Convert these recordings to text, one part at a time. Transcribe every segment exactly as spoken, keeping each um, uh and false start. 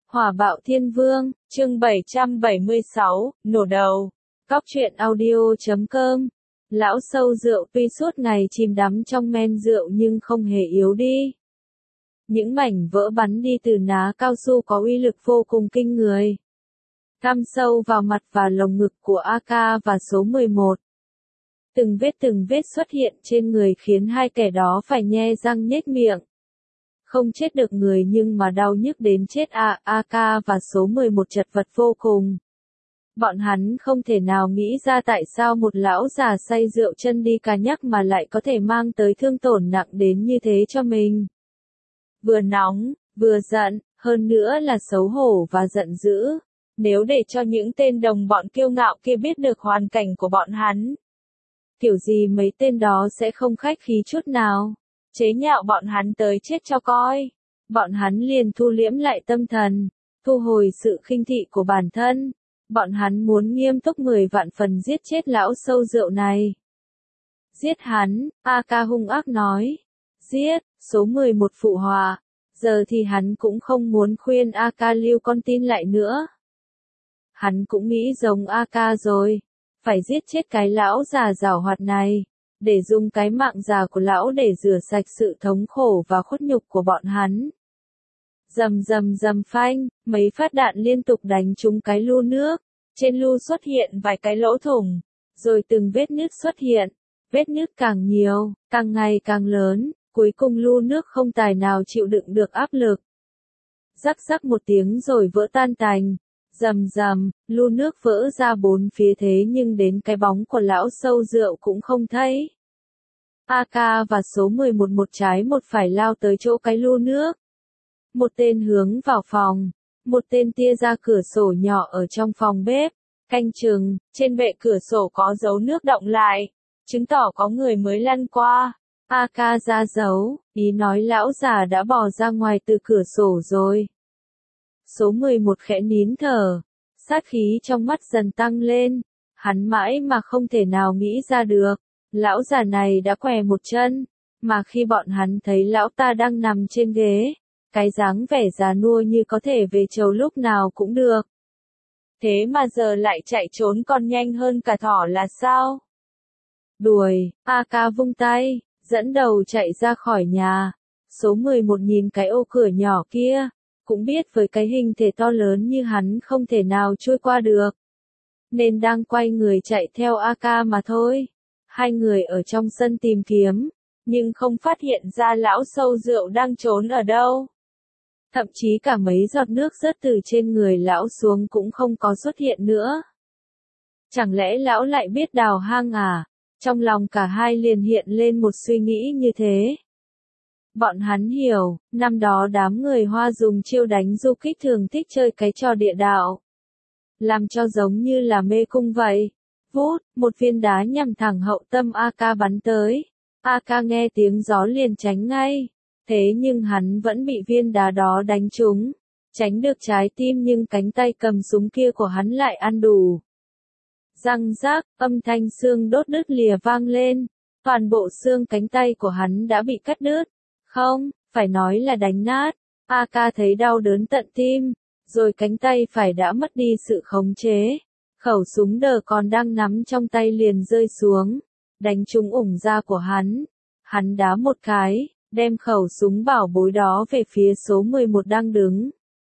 Hỏa bạo thiên vương, chương bảy trăm bảy mươi sáu, nổ đầu. Cóc truyện audio chấm com. Lão sâu rượu tuy suốt ngày chìm đắm trong men rượu nhưng không hề yếu đi. Những mảnh vỡ bắn đi từ ná cao su có uy lực vô cùng kinh người. Cắm sâu vào mặt và lồng ngực của a ca và số mười một. Từng vết từng vết xuất hiện trên người khiến hai kẻ đó phải nhe răng nhếch miệng. Không chết được người nhưng mà đau nhức đến chết a, a ca và số mười một chật vật vô cùng. Bọn hắn không thể nào nghĩ ra tại sao một lão già say rượu chân đi cà nhắc mà lại có thể mang tới thương tổn nặng đến như thế cho mình. Vừa nóng, vừa giận, hơn nữa là xấu hổ và giận dữ. Nếu để cho những tên đồng bọn kiêu ngạo kia biết được hoàn cảnh của bọn hắn, kiểu gì mấy tên đó sẽ không khách khí chút nào. Chế nhạo bọn hắn tới chết cho coi. Bọn hắn liền thu liễm lại tâm thần, thu hồi sự khinh thị của bản thân. Bọn hắn muốn nghiêm túc mười vạn phần giết chết lão sâu rượu này. Giết hắn, a ca hung ác nói. Giết, số mười một phụ họa. Giờ thì hắn cũng không muốn khuyên a ca lưu con tin lại nữa. Hắn cũng nghĩ giống a ca rồi. Phải giết chết cái lão già giảo hoạt này. Để dùng cái mạng già của lão để rửa sạch sự thống khổ và khuất nhục của bọn hắn. Rầm rầm rầm phanh, mấy phát đạn liên tục đánh trúng cái lu nước. Trên lu xuất hiện vài cái lỗ thủng, rồi từng vết nứt xuất hiện. Vết nứt càng nhiều, càng ngày càng lớn, cuối cùng lu nước không tài nào chịu đựng được áp lực. Rắc rắc một tiếng rồi vỡ tan tành. Rầm rầm, lu nước vỡ ra bốn phía thế nhưng đến cái bóng của lão sâu rượu cũng không thấy. a ca và số mười một một trái một phải lao tới chỗ cái lu nước. Một tên hướng vào phòng, một tên tia ra cửa sổ nhỏ ở trong phòng bếp, canh chừng, trên bệ cửa sổ có dấu nước đọng lại, chứng tỏ có người mới lăn qua. a ca ra dấu, ý nói lão già đã bò ra ngoài từ cửa sổ rồi. Số mười một khẽ nín thở, sát khí trong mắt dần tăng lên, hắn mãi mà không thể nào nghĩ ra được, lão già này đã què một chân, mà khi bọn hắn thấy lão ta đang nằm trên ghế, cái dáng vẻ già nua như có thể về chầu lúc nào cũng được. Thế mà giờ lại chạy trốn còn nhanh hơn cả thỏ là sao? Đuổi, a ca vung tay, dẫn đầu chạy ra khỏi nhà. Số mười một nhìn cái ô cửa nhỏ kia, cũng biết với cái hình thể to lớn như hắn không thể nào trôi qua được. Nên đang quay người chạy theo a ca mà thôi. Hai người ở trong sân tìm kiếm, nhưng không phát hiện ra lão sâu rượu đang trốn ở đâu. Thậm chí cả mấy giọt nước rớt từ trên người lão xuống cũng không có xuất hiện nữa. Chẳng lẽ lão lại biết đào hang à? Trong lòng cả hai liền hiện lên một suy nghĩ như thế. Bọn hắn hiểu, năm đó đám người Hoa dùng chiêu đánh du kích thường thích chơi cái trò địa đạo. Làm cho giống như là mê cung vậy. Vút, một viên đá nhằm thẳng hậu tâm a ca bắn tới. a ca nghe tiếng gió liền tránh ngay. Thế nhưng hắn vẫn bị viên đá đó đánh trúng. Tránh được trái tim nhưng cánh tay cầm súng kia của hắn lại ăn đủ. Răng rác, âm thanh xương đốt đứt lìa vang lên. Toàn bộ xương cánh tay của hắn đã bị cắt đứt. Không, phải nói là đánh nát. a ca thấy đau đớn tận tim. Rồi cánh tay phải đã mất đi sự khống chế. Khẩu súng đờ còn đang nắm trong tay liền rơi xuống. Đánh trúng ủng da của hắn. Hắn đá một cái, đem khẩu súng bảo bối đó về phía số mười một đang đứng.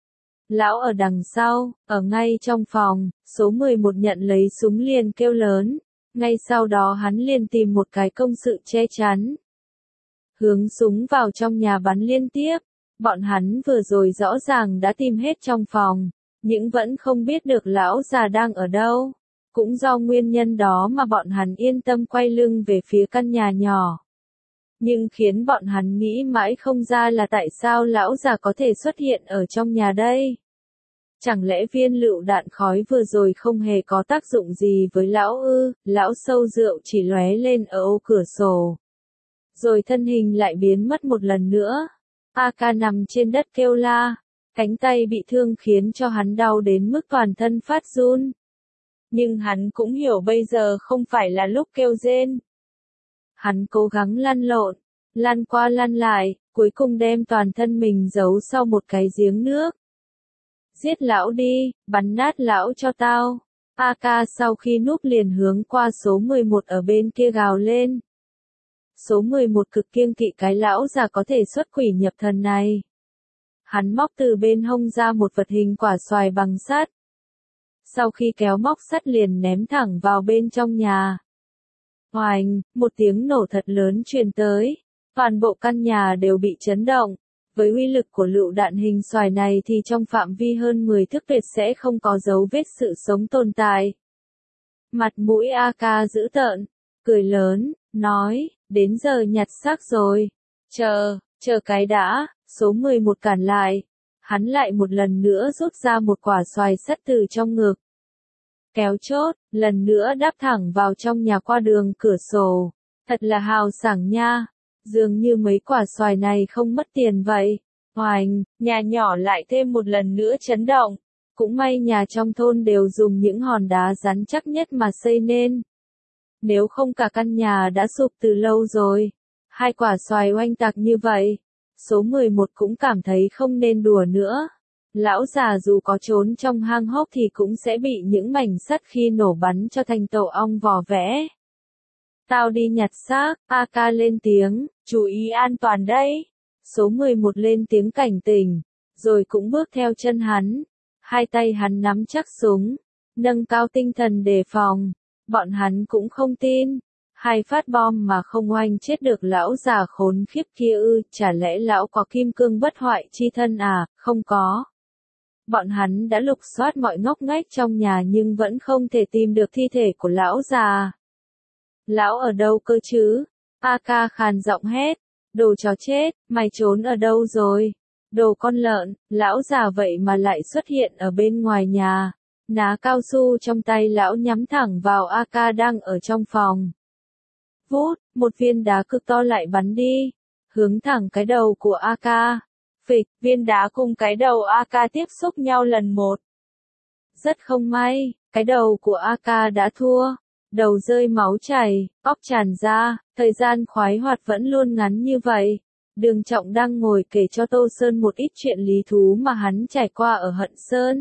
Lão ở đằng sau, ở ngay trong phòng, số mười một nhận lấy súng liền kêu lớn. Ngay sau đó hắn liền tìm một cái công sự che chắn. Hướng súng vào trong nhà bắn liên tiếp. Bọn hắn vừa rồi rõ ràng đã tìm hết trong phòng, nhưng vẫn không biết được lão già đang ở đâu. Cũng do nguyên nhân đó mà bọn hắn yên tâm quay lưng về phía căn nhà nhỏ. Nhưng khiến bọn hắn nghĩ mãi không ra là tại sao lão già có thể xuất hiện ở trong nhà đây. Chẳng lẽ viên lựu đạn khói vừa rồi không hề có tác dụng gì với lão ư? Lão sâu rượu chỉ lóe lên ở ô cửa sổ. Rồi thân hình lại biến mất một lần nữa. a ca nằm trên đất kêu la. Cánh tay bị thương khiến cho hắn đau đến mức toàn thân phát run. Nhưng hắn cũng hiểu bây giờ không phải là lúc kêu rên. Hắn cố gắng lăn lộn, lăn qua lăn lại, cuối cùng đem toàn thân mình giấu sau một cái giếng nước. Giết lão đi, bắn nát lão cho tao. a ca sau khi núp liền hướng qua số mười một ở bên kia gào lên. Số mười một cực kiêng kỵ cái lão già có thể xuất quỷ nhập thần này. Hắn móc từ bên hông ra một vật hình quả xoài bằng sắt. Sau khi kéo móc sắt liền ném thẳng vào bên trong nhà. Oành, một tiếng nổ thật lớn truyền tới. Toàn bộ căn nhà đều bị chấn động. Với uy lực của lựu đạn hình xoài này thì trong phạm vi hơn mười thước tuyệt sẽ không có dấu vết sự sống tồn tại. Mặt mũi a ca dữ tợn, cười lớn, nói, đến giờ nhặt xác rồi. Chờ, chờ cái đã, số mười một cản lại. Hắn lại một lần nữa rút ra một quả xoài sắt từ trong ngực. Kéo chốt, lần nữa đáp thẳng vào trong nhà qua đường cửa sổ. Thật là hào sảng nha. Dường như mấy quả xoài này không mất tiền vậy. Oành, nhà nhỏ lại thêm một lần nữa chấn động. Cũng may nhà trong thôn đều dùng những hòn đá rắn chắc nhất mà xây nên. Nếu không cả căn nhà đã sụp từ lâu rồi. Hai quả xoài oanh tạc như vậy. Số mười một cũng cảm thấy không nên đùa nữa. Lão già dù có trốn trong hang hốc thì cũng sẽ bị những mảnh sắt khi nổ bắn cho thành tổ ong vò vẽ. Tao đi nhặt xác, a ca lên tiếng, chú ý an toàn đấy. Số mười một lên tiếng cảnh tỉnh, rồi cũng bước theo chân hắn. Hai tay hắn nắm chắc súng, nâng cao tinh thần đề phòng. Bọn hắn cũng không tin. Hai phát bom mà không oanh chết được lão già khốn khiếp kia ư, chả lẽ lão có kim cương bất hoại chi thân à, không có. Bọn hắn đã lục soát mọi ngóc ngách trong nhà nhưng vẫn không thể tìm được thi thể của lão già. Lão ở đâu cơ chứ? a ca khàn giọng hét. Đồ chó chết, mày trốn ở đâu rồi? Đồ con lợn, lão già vậy mà lại xuất hiện ở bên ngoài nhà. Ná cao su trong tay lão nhắm thẳng vào a ca đang ở trong phòng. Vút, một viên đá cực to lại bắn đi. Hướng thẳng cái đầu của a ca. Phịch, viên đá cùng cái đầu a ca tiếp xúc nhau lần một. Rất không may, cái đầu của a ca đã thua. Đầu rơi máu chảy, óc tràn ra, thời gian khoái hoạt vẫn luôn ngắn như vậy. Đường Trọng đang ngồi kể cho Tô Sơn một ít chuyện lý thú mà hắn trải qua ở Hận Sơn.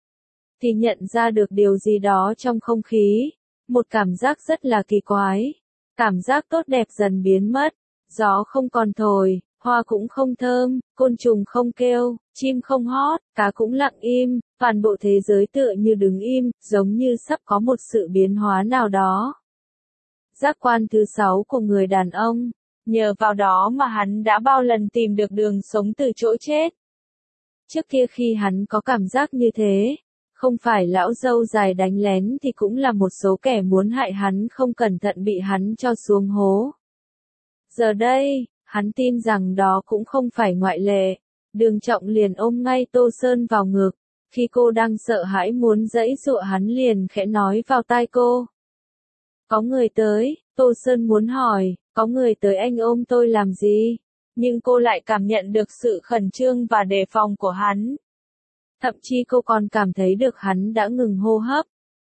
Thì nhận ra được điều gì đó trong không khí. Một cảm giác rất là kỳ quái. Cảm giác tốt đẹp dần biến mất. Gió không còn thổi, hoa cũng không thơm, côn trùng không kêu, chim không hót, cá cũng lặng im, toàn bộ thế giới tựa như đứng im, giống như sắp có một sự biến hóa nào đó. Giác quan thứ sáu của người đàn ông, nhờ vào đó mà hắn đã bao lần tìm được đường sống từ chỗ chết. Trước kia khi hắn có cảm giác như thế, không phải lão dâu dài đánh lén thì cũng là một số kẻ muốn hại hắn không cẩn thận bị hắn cho xuống hố. Giờ đây, hắn tin rằng đó cũng không phải ngoại lệ. Đường Trọng liền ôm ngay Tô Sơn vào ngực. Khi cô đang sợ hãi muốn giãy giụa hắn liền khẽ nói vào tai cô. Có người tới, Tô Sơn muốn hỏi, có người tới anh ôm tôi làm gì? Nhưng cô lại cảm nhận được sự khẩn trương và đề phòng của hắn. Thậm chí cô còn cảm thấy được hắn đã ngừng hô hấp.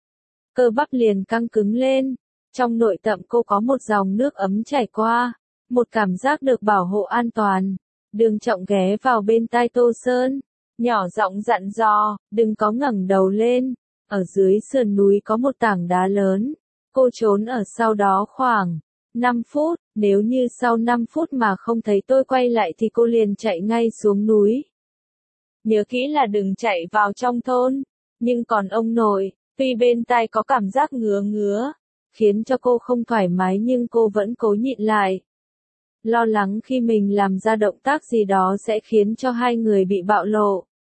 Cơ bắp liền căng cứng lên. Trong nội tâm cô có một dòng nước ấm chảy qua. Một cảm giác được bảo hộ an toàn. Đường Trọng ghé vào bên tai Tô Sơn. Nhỏ giọng dặn dò, đừng có ngẩng đầu lên. Ở dưới sườn núi có một tảng đá lớn. Cô trốn ở sau đó khoảng năm phút. Nếu như sau năm phút mà không thấy tôi quay lại thì cô liền chạy ngay xuống núi. Nhớ kỹ là đừng chạy vào trong thôn. Nhưng còn ông nội, tuy bên tai có cảm giác ngứa ngứa, khiến cho cô không thoải mái nhưng cô vẫn cố nhịn lại. Lo lắng khi mình làm ra động tác gì đó sẽ khiến cho hai người bị bạo lộ.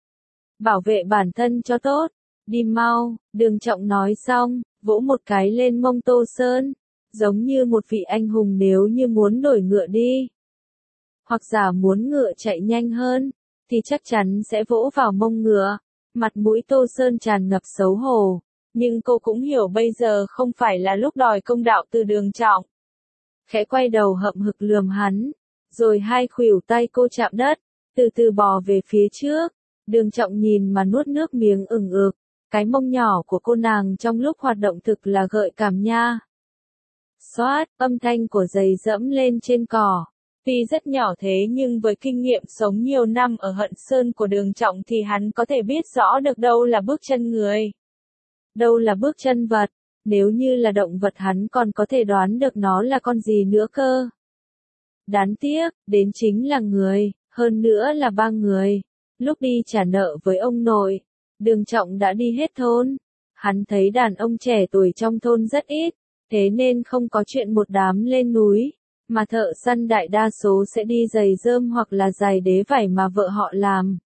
Bảo vệ bản thân cho tốt. Đi mau, Đường Trọng nói xong, vỗ một cái lên mông Tô Sơn. Giống như một vị anh hùng nếu như muốn đổi ngựa đi. Hoặc giả muốn ngựa chạy nhanh hơn, thì chắc chắn sẽ vỗ vào mông ngựa. Mặt mũi Tô Sơn tràn ngập xấu hổ. Nhưng cô cũng hiểu bây giờ không phải là lúc đòi công đạo từ Đường Trọng. Khẽ quay đầu hậm hực lườm hắn. Rồi hai khuỷu tay cô chạm đất, từ từ bò về phía trước. Đường Trọng nhìn mà nuốt nước miếng ửng ực. Cái mông nhỏ của cô nàng trong lúc hoạt động thực là gợi cảm nha. Xoát, âm thanh của giày dẫm lên trên cỏ. Tuy rất nhỏ thế nhưng với kinh nghiệm sống nhiều năm ở Hận Sơn của Đường Trọng thì hắn có thể biết rõ được đâu là bước chân người, đâu là bước chân vật. Nếu như là động vật hắn còn có thể đoán được nó là con gì nữa cơ. Đáng tiếc, đến chính là người, hơn nữa là ba người. Lúc đi trả nợ với ông nội, Đường Trọng đã đi hết thôn. Hắn thấy đàn ông trẻ tuổi trong thôn rất ít, thế nên không có chuyện một đám lên núi, mà thợ săn đại đa số sẽ đi giày rơm hoặc là giày đế vải mà vợ họ làm.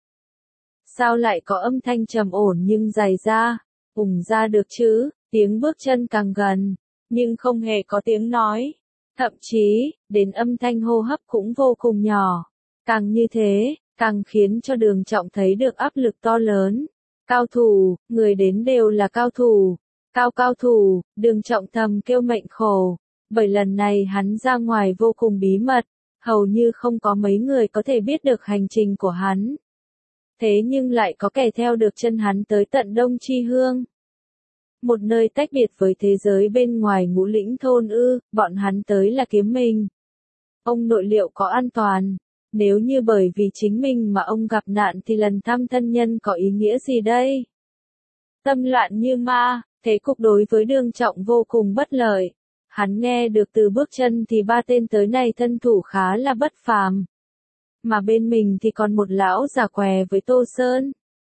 Sao lại có âm thanh trầm ổn nhưng dài ra, ủng ra được chứ, tiếng bước chân càng gần, nhưng không hề có tiếng nói. Thậm chí, đến âm thanh hô hấp cũng vô cùng nhỏ. Càng như thế, càng khiến cho Đường Trọng thấy được áp lực to lớn. Cao thủ, người đến đều là cao thủ. Cao cao thủ, Đường Trọng thầm kêu mệnh khổ. Bởi lần này hắn ra ngoài vô cùng bí mật, hầu như không có mấy người có thể biết được hành trình của hắn. Thế nhưng lại có kẻ theo được chân hắn tới tận Đông Chi Hương. Một nơi tách biệt với thế giới bên ngoài Ngũ Lĩnh thôn ư, bọn hắn tới là kiếm mình. Ông nội liệu có an toàn? Nếu như bởi vì chính mình mà ông gặp nạn thì lần thăm thân nhân có ý nghĩa gì đây? Tâm loạn như ma, thế cục đối với Đường Trọng vô cùng bất lợi. Hắn nghe được từ bước chân thì ba tên tới này thân thủ khá là bất phàm. Mà bên mình thì còn một lão già què với Tô Sơn.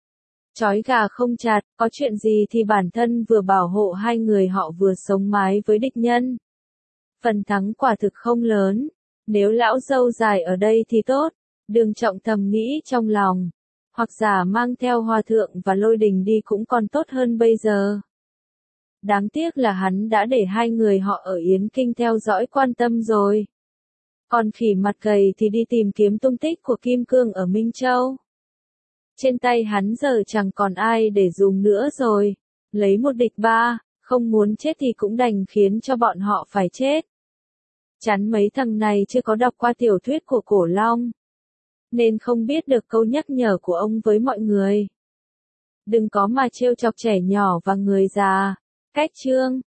Chói gà không chặt, có chuyện gì thì bản thân vừa bảo hộ hai người họ vừa sống mái với địch nhân. Phần thắng quả thực không lớn, nếu lão dâu dài ở đây thì tốt, Đường Trọng thầm nghĩ trong lòng. Hoặc giả mang theo Hòa Thượng và Lôi Đình đi cũng còn tốt hơn bây giờ. Đáng tiếc là hắn đã để hai người họ ở Yến Kinh theo dõi quan tâm rồi. Còn Khỉ mặt gầy thì đi tìm kiếm tung tích của Kim Cương ở Minh Châu. Trên tay hắn giờ chẳng còn ai để dùng nữa rồi. Lấy một địch ba, không muốn chết thì cũng đành khiến cho bọn họ phải chết. Chắn mấy thằng này chưa có đọc qua tiểu thuyết của Cổ Long, nên không biết được câu nhắc nhở của ông với mọi người. Đừng có mà trêu chọc trẻ nhỏ và người già. Cách chương